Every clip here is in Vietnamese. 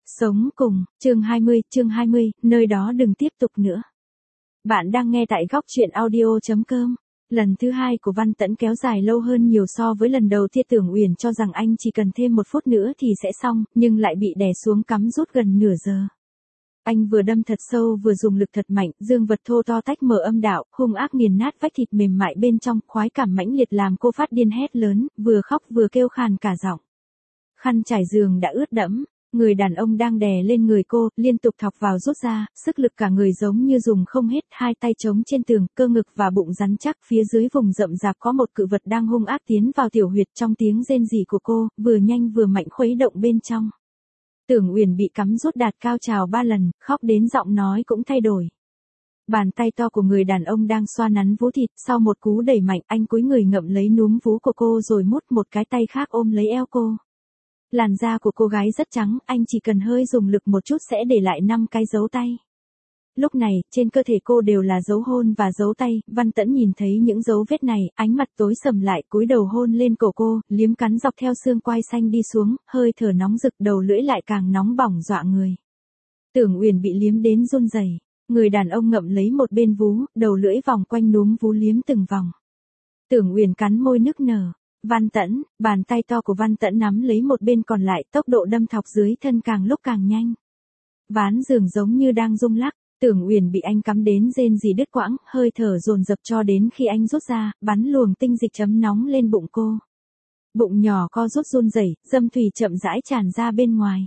Sống cùng, chương 20, nơi đó đừng tiếp tục nữa. Bạn đang nghe tại góc chuyện audio.com. Lần thứ hai của Văn Tẫn kéo dài lâu hơn nhiều so với lần đầu tiên. Tưởng Uyển cho rằng anh chỉ cần thêm 1 phút nữa thì sẽ xong, nhưng lại bị đè xuống cắm rút gần nửa giờ. Anh vừa đâm thật sâu vừa dùng lực thật mạnh, dương vật thô to tách mở âm đạo, hung ác nghiền nát vách thịt mềm mại bên trong, khoái cảm mãnh liệt làm cô phát điên hét lớn, vừa khóc vừa kêu khàn cả giọng. Khăn trải giường đã ướt đẫm. Người đàn ông đang đè lên người cô, liên tục thọc vào rút ra, sức lực cả người giống như dùng không hết, hai tay chống trên tường, cơ ngực và bụng rắn chắc, phía dưới vùng rậm rạp có một cự vật đang hung ác tiến vào tiểu huyệt. Trong tiếng rên rỉ của cô, vừa nhanh vừa mạnh khuấy động bên trong. Tưởng Uyển bị cắm rút đạt cao trào 3 lần, khóc đến giọng nói cũng thay đổi. Bàn tay to của người đàn ông đang xoa nắn vú thịt, sau một cú đẩy mạnh, anh cúi người ngậm lấy núm vú của cô rồi mút một cái tay khác ôm lấy eo cô. Làn da của cô gái rất trắng, anh chỉ cần hơi dùng lực một chút sẽ để lại 5 cái dấu tay. Lúc này, trên cơ thể cô đều là dấu hôn và dấu tay. Văn Tẫn nhìn thấy những dấu vết này, ánh mặt tối sầm lại, cúi đầu hôn lên cổ cô, liếm cắn dọc theo xương quai xanh đi xuống, hơi thở nóng rực, đầu lưỡi lại càng nóng bỏng dọa người. Tưởng Uyển bị liếm đến run rẩy. Người đàn ông ngậm lấy một bên vú, đầu lưỡi vòng quanh núm vú liếm từng vòng. Tưởng Uyển cắn môi nức nở. Văn Tẫn, bàn tay to của Văn Tẫn nắm lấy một bên còn lại, tốc độ đâm thọc dưới thân càng lúc càng nhanh. Ván giường giống như đang rung lắc, Tưởng Uyển bị anh cắm đến rên rỉ đứt quãng, hơi thở dồn dập cho đến khi anh rút ra, bắn luồng tinh dịch chấm nóng lên bụng cô. Bụng nhỏ co rút run rẩy, dâm thủy chậm rãi tràn ra bên ngoài.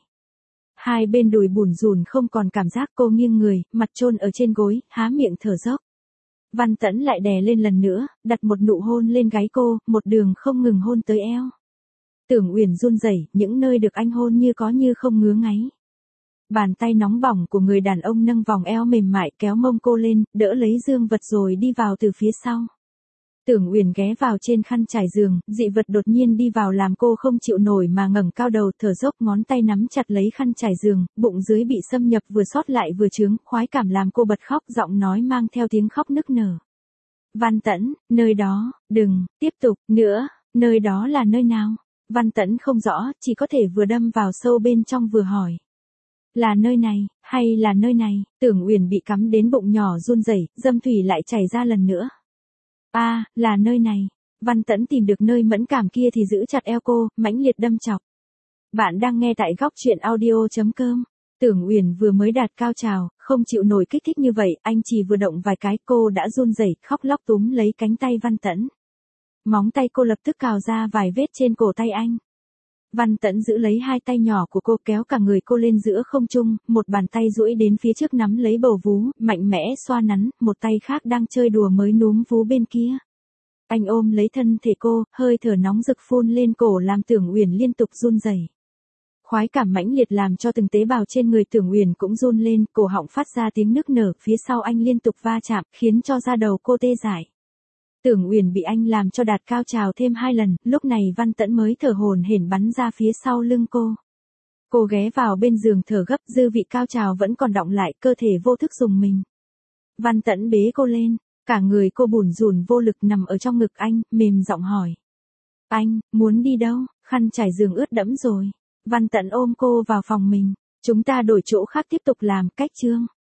Hai bên đùi bủn rủn không còn cảm giác, cô nghiêng người, mặt chôn ở trên gối, há miệng thở dốc. Văn Tẫn lại đè lên lần nữa, đặt một nụ hôn lên gáy cô, một đường không ngừng hôn tới eo. Tưởng Uyển run rẩy, những nơi được anh hôn như có như không ngứa ngáy. Bàn tay nóng bỏng của người đàn ông nâng vòng eo mềm mại kéo mông cô lên, đỡ lấy dương vật rồi đi vào từ phía sau. Tưởng Uyển ghé vào trên khăn trải giường, dị vật đột nhiên đi vào làm cô không chịu nổi mà ngẩng cao đầu thở dốc, ngón tay nắm chặt lấy khăn trải giường, bụng dưới bị xâm nhập vừa sót lại vừa chướng, khoái cảm làm cô bật khóc, giọng nói mang theo tiếng khóc nức nở. Văn Tẫn, nơi đó, đừng, tiếp tục, nữa, nơi đó là nơi nào? Văn Tẫn không rõ, chỉ có thể vừa đâm vào sâu bên trong vừa hỏi. Là nơi này, hay là nơi này? Tưởng Uyển bị cắm đến bụng nhỏ run rẩy, dâm thủy lại chảy ra lần nữa. Là nơi này. Văn Tẫn tìm được nơi mẫn cảm kia thì giữ chặt eo cô, mãnh liệt đâm chọc. Bạn đang nghe tại góc chuyện audio.com. Tưởng Uyển vừa mới đạt cao trào, không chịu nổi kích thích như vậy, anh chỉ vừa động vài cái cô đã run rẩy, khóc lóc túm lấy cánh tay Văn Tẫn. Móng tay cô lập tức cào ra vài vết trên cổ tay anh. Văn Tẫn giữ lấy hai tay nhỏ của cô, kéo cả người cô lên giữa không trung, một bàn tay duỗi đến phía trước nắm lấy bầu vú, mạnh mẽ xoa nắn, một tay khác đang chơi đùa mới núm vú bên kia. Anh ôm lấy thân thể cô, hơi thở nóng rực phun lên cổ làm Tưởng Uyển liên tục run rẩy. Khoái cảm mãnh liệt làm cho từng tế bào trên người Tưởng Uyển cũng run lên, cổ họng phát ra tiếng nức nở, phía sau anh liên tục va chạm, khiến cho da đầu cô tê dại. Tưởng Uyển bị anh làm cho đạt cao trào thêm 2 lần, lúc này Văn Tẫn mới thở hổn hển bắn ra phía sau lưng cô. Cô ghé vào bên giường thở gấp, dư vị cao trào vẫn còn đọng lại, cơ thể vô thức rùng mình. Văn Tẫn bế cô lên, cả người cô bủn rủn vô lực nằm ở trong ngực anh, mềm giọng hỏi. Anh, muốn đi đâu? Khăn trải giường ướt đẫm rồi. Văn Tẫn ôm cô vào phòng mình. Chúng ta đổi chỗ khác tiếp tục làm, cách chương.